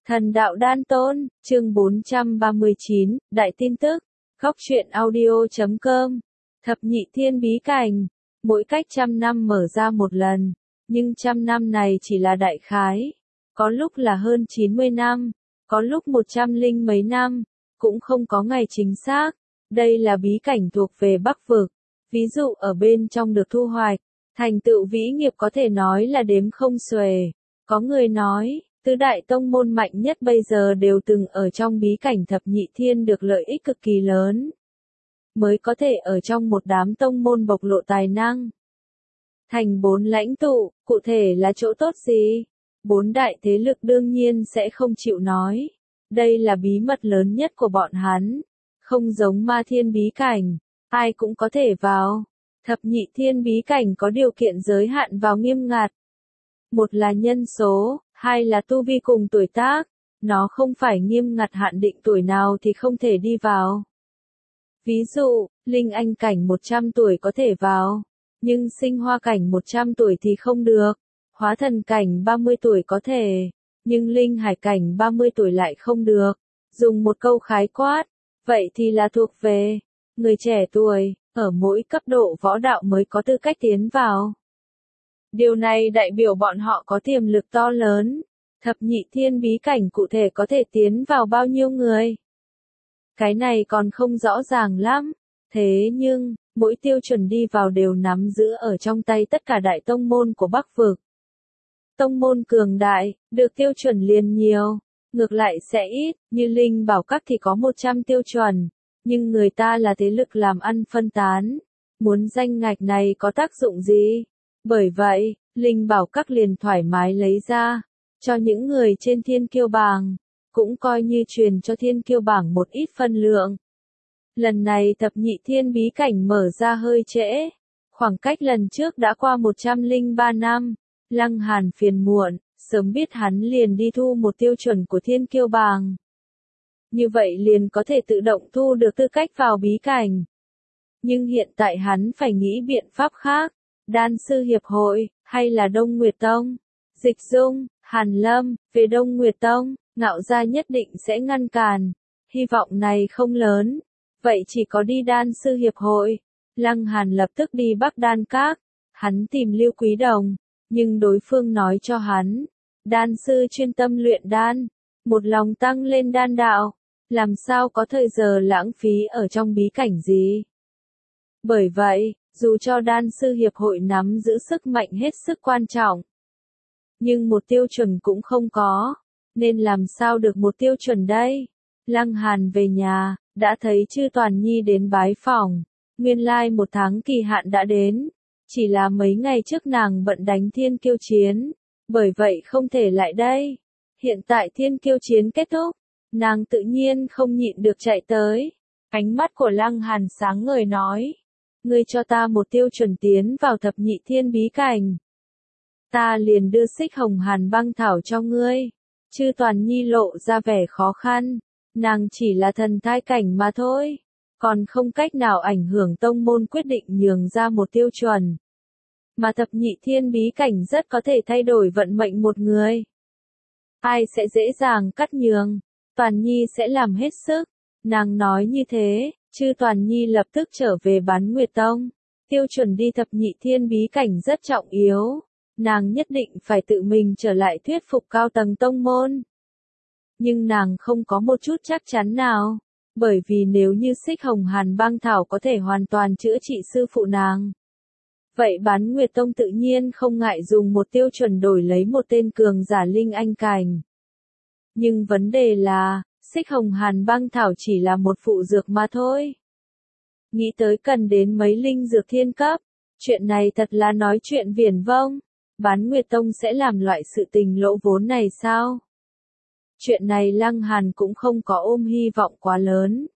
Thần đạo đan tôn, chương 439, đại tin tức, góc truyện audio.com, thập nhị thiên bí cảnh, mỗi cách 100 năm mở ra một lần, nhưng 100 năm này chỉ là đại khái, có lúc là hơn 90 năm, có lúc 100 mấy năm, cũng không có ngày chính xác, đây là bí cảnh thuộc về Bắc Vực, ví dụ ở bên trong được thu hoạch, thành tựu vĩ nghiệp có thể nói là đếm không xuể, có người nói, tứ đại tông môn mạnh nhất bây giờ đều từng ở trong bí cảnh thập nhị thiên được lợi ích cực kỳ lớn. Mới có thể ở trong một đám tông môn bộc lộ tài năng. Thành 4 lãnh tụ, cụ thể là chỗ tốt gì? 4 đại thế lực đương nhiên sẽ không chịu nói. Đây là bí mật lớn nhất của bọn hắn. Không giống ma thiên bí cảnh, ai cũng có thể vào. Thập nhị thiên bí cảnh có điều kiện giới hạn vào nghiêm ngặt. Một là nhân số, hai là tu vi cùng tuổi tác, nó không phải nghiêm ngặt hạn định tuổi nào thì không thể đi vào. Ví dụ, linh anh cảnh 100 tuổi có thể vào, nhưng sinh hoa cảnh 100 tuổi thì không được, hóa thần cảnh 30 tuổi có thể, nhưng linh hải cảnh 30 tuổi lại không được. Dùng một câu khái quát, vậy thì là thuộc về người trẻ tuổi, ở mỗi cấp độ võ đạo mới có tư cách tiến vào. Điều này đại biểu bọn họ có tiềm lực to lớn. Thập nhị thiên bí cảnh cụ thể có thể tiến vào bao nhiêu người? Cái này còn không rõ ràng lắm. Thế nhưng, mỗi tiêu chuẩn đi vào đều nắm giữ ở trong tay tất cả đại tông môn của Bắc Vực. Tông môn cường đại, được tiêu chuẩn liền nhiều. Ngược lại sẽ ít, như Linh Bảo Các thì có 100 tiêu chuẩn. Nhưng người ta là thế lực làm ăn phân tán. Muốn danh ngạch này có tác dụng gì? Bởi vậy, Linh Bảo Các liền thoải mái lấy ra, cho những người trên thiên kiêu bảng, cũng coi như truyền cho thiên kiêu bảng một ít phân lượng. Lần này thập nhị thiên bí cảnh mở ra hơi trễ, khoảng cách lần trước đã qua 103 năm, Lăng Hàn phiền muộn, sớm biết hắn liền đi thu một tiêu chuẩn của thiên kiêu bảng. Như vậy liền có thể tự động thu được tư cách vào bí cảnh. Nhưng hiện tại hắn phải nghĩ biện pháp khác. Đan sư hiệp hội, hay là Đông Nguyệt Tông, Dịch Dung, Hàn Lâm, về Đông Nguyệt Tông, Ngạo Gia nhất định sẽ ngăn cản. Hy vọng này không lớn, vậy chỉ có đi đan sư hiệp hội. Lăng Hàn lập tức đi Bắc Đan Các, hắn tìm Lưu Quý Đồng, nhưng đối phương nói cho hắn, đan sư chuyên tâm luyện đan, một lòng tăng lên đan đạo, làm sao có thời giờ lãng phí ở trong bí cảnh gì. Bởi vậy, dù cho đan sư hiệp hội nắm giữ sức mạnh hết sức quan trọng, nhưng một tiêu chuẩn cũng không có, nên làm sao được một tiêu chuẩn đây? Lăng Hàn về nhà, đã thấy Chư Toàn Nhi đến bái phỏng, nguyên lai 1 tháng kỳ hạn đã đến, chỉ là mấy ngày trước nàng bận đánh thiên kiêu chiến, bởi vậy không thể lại đây. Hiện tại thiên kiêu chiến kết thúc, nàng tự nhiên không nhịn được chạy tới. Ánh mắt của Lăng Hàn sáng ngời nói, ngươi cho ta một tiêu chuẩn tiến vào thập nhị thiên bí cảnh. Ta liền đưa Xích Hồng Hàn băng thảo cho ngươi. Chư Toàn Nhi lộ ra vẻ khó khăn. Nàng chỉ là thần thai cảnh mà thôi. Còn không cách nào ảnh hưởng tông môn quyết định nhường ra một tiêu chuẩn. Mà thập nhị thiên bí cảnh rất có thể thay đổi vận mệnh một người. Ai sẽ dễ dàng cắt nhường? Toàn Nhi sẽ làm hết sức. Nàng nói như thế. Chư Toàn Nhi lập tức trở về Bán Nguyệt Tông. Tiêu chuẩn đi thập nhị thiên bí cảnh rất trọng yếu. Nàng nhất định phải tự mình trở lại thuyết phục cao tầng tông môn. Nhưng nàng không có một chút chắc chắn nào. Bởi vì nếu như Xích Hồng Hàn băng thảo có thể hoàn toàn chữa trị sư phụ nàng. Vậy Bán Nguyệt Tông tự nhiên không ngại dùng một tiêu chuẩn đổi lấy một tên cường giả linh anh cảnh. Nhưng vấn đề là, Xích Hồng Hàn băng thảo chỉ là một phụ dược mà thôi. Nghĩ tới cần đến mấy linh dược thiên cấp, chuyện này thật là nói chuyện viển vông. Bán Nguyệt Tông sẽ làm loại sự tình lỗ vốn này sao? Chuyện này Lăng Hàn cũng không có ôm hy vọng quá lớn.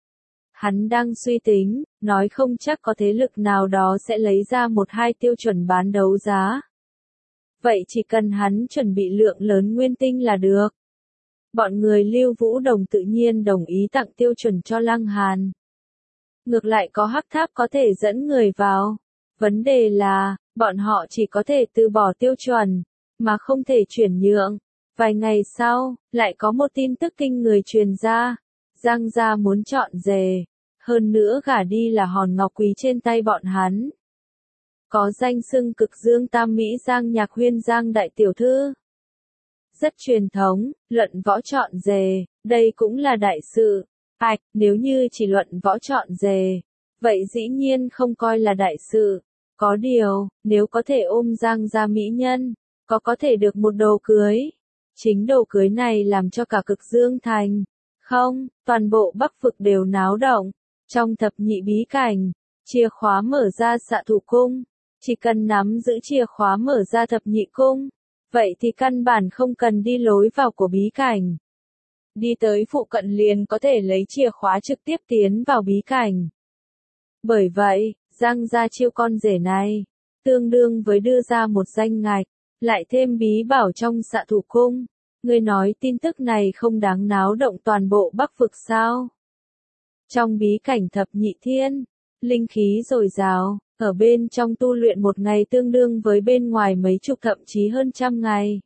Hắn đang suy tính, nói không chắc có thế lực nào đó sẽ lấy ra 1-2 tiêu chuẩn bán đấu giá. Vậy chỉ cần hắn chuẩn bị lượng lớn nguyên tinh là được. Bọn người Lưu Vũ Đồng tự nhiên đồng ý tặng tiêu chuẩn cho Lăng Hàn. Ngược lại có hắc tháp có thể dẫn người vào. Vấn đề là, bọn họ chỉ có thể từ bỏ tiêu chuẩn, mà không thể chuyển nhượng. Vài ngày sau, lại có một tin tức kinh người truyền ra. Giang gia muốn chọn rể. Hơn nữa gả đi là hòn ngọc quý trên tay bọn hắn. Có danh xưng cực dương tam mỹ Giang Nhạc Huyên Giang đại tiểu thư. Rất truyền thống, luận võ chọn rể, đây cũng là đại sự. Nếu như chỉ luận võ chọn rể, vậy dĩ nhiên không coi là đại sự. Có điều, nếu có thể ôm Giang gia mỹ nhân, có thể được một đồ cưới. Chính đồ cưới này làm cho cả cực dương thành. Không, toàn bộ Bắc vực đều náo động. Trong thập nhị bí cảnh, chìa khóa mở ra xạ thủ cung. Chỉ cần nắm giữ chìa khóa mở ra thập nhị cung, vậy thì căn bản không cần đi lối vào của bí cảnh. Đi tới phụ cận liền có thể lấy chìa khóa trực tiếp tiến vào bí cảnh. Bởi vậy, Giang gia chiêu con rể này, tương đương với đưa ra một danh ngạch, lại thêm bí bảo trong xạ thủ cung. Ngươi nói tin tức này không đáng náo động toàn bộ Bắc vực sao? Trong bí cảnh thập nhị thiên, linh khí dồi dào, ở bên trong tu luyện một ngày tương đương với bên ngoài mấy chục thậm chí hơn trăm ngày.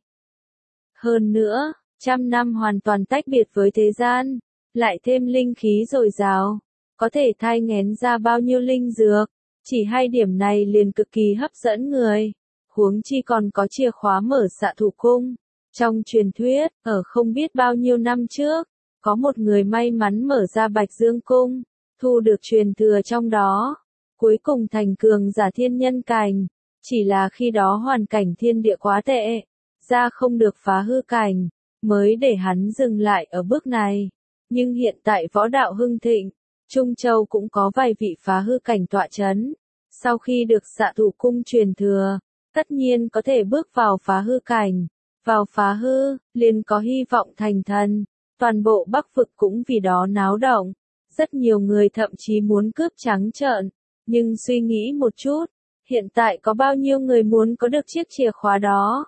Hơn nữa, 100 năm hoàn toàn tách biệt với thế gian, lại thêm linh khí dồi dào, có thể thai nghén ra bao nhiêu linh dược, chỉ hai điểm này liền cực kỳ hấp dẫn người. Huống chi còn có chìa khóa mở xạ thủ cung. Trong truyền thuyết, ở không biết bao nhiêu năm trước, có một người may mắn mở ra Bạch Dương cung, thu được truyền thừa trong đó, cuối cùng thành cường giả thiên nhân cảnh, chỉ là khi đó hoàn cảnh thiên địa quá tệ, ra không được phá hư cảnh, mới để hắn dừng lại ở bước này. Nhưng hiện tại võ đạo hưng thịnh, Trung Châu cũng có vài vị phá hư cảnh tọa chấn, sau khi được xạ thủ cung truyền thừa, tất nhiên có thể bước vào phá hư cảnh. Vào phá hư, liền có hy vọng thành thần, toàn bộ Bắc vực cũng vì đó náo động, rất nhiều người thậm chí muốn cướp trắng trợn, nhưng suy nghĩ một chút, hiện tại có bao nhiêu người muốn có được chiếc chìa khóa đó?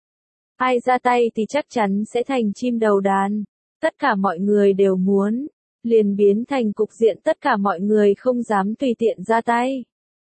Ai ra tay thì chắc chắn sẽ thành chim đầu đàn, tất cả mọi người đều muốn, liền biến thành cục diện tất cả mọi người không dám tùy tiện ra tay.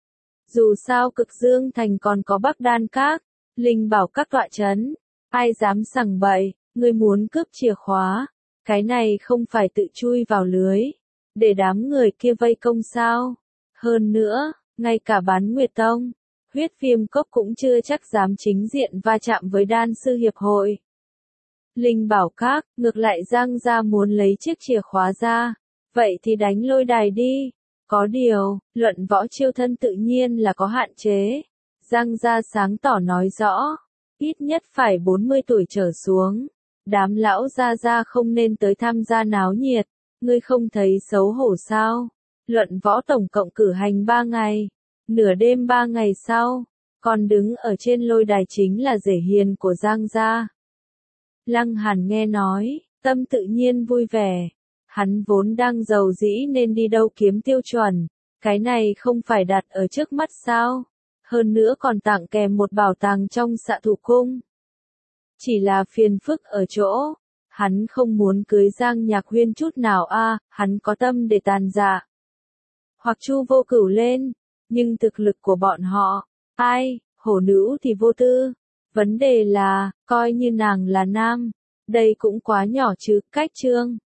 Dù sao cực dương thành còn có Bắc Đan Các, linh bảo các tọa chấn. Ai dám sằng bậy, ngươi muốn cướp chìa khóa, cái này không phải tự chui vào lưới, để đám người kia vây công sao? Hơn nữa, ngay cả Bán Nguyệt Tông, Huyết Viêm Cốc cũng chưa chắc dám chính diện va chạm với đan sư hiệp hội. Linh bảo các, ngược lại Giang gia muốn lấy chiếc chìa khóa ra, vậy thì đánh lôi đài đi. Có điều, luận võ chiêu thân tự nhiên là có hạn chế. Giang gia sáng tỏ nói rõ. Ít nhất phải 40 tuổi trở xuống. Đám lão gia không nên tới tham gia náo nhiệt. Ngươi không thấy xấu hổ sao? Luận võ tổng cộng cử hành 3 ngày. Nửa đêm 3 ngày sau, còn đứng ở trên lôi đài chính là rể hiền của Giang gia. Lăng Hàn nghe nói, tâm tự nhiên vui vẻ. Hắn vốn đang giàu dĩ nên đi đâu kiếm tiêu chuẩn. Cái này không phải đặt ở trước mắt sao? Hơn nữa còn tặng kèm một bảo tàng trong xạ thủ cung. Chỉ là phiền phức ở chỗ, hắn không muốn cưới Giang Nhạc Huyên chút nào hắn có tâm để tàn dạ. Hoặc Chu Vô Cửu lên, nhưng thực lực của bọn họ, hổ nữ thì vô tư. Vấn đề là, coi như nàng là nam, đây cũng quá nhỏ chứ, cách trương.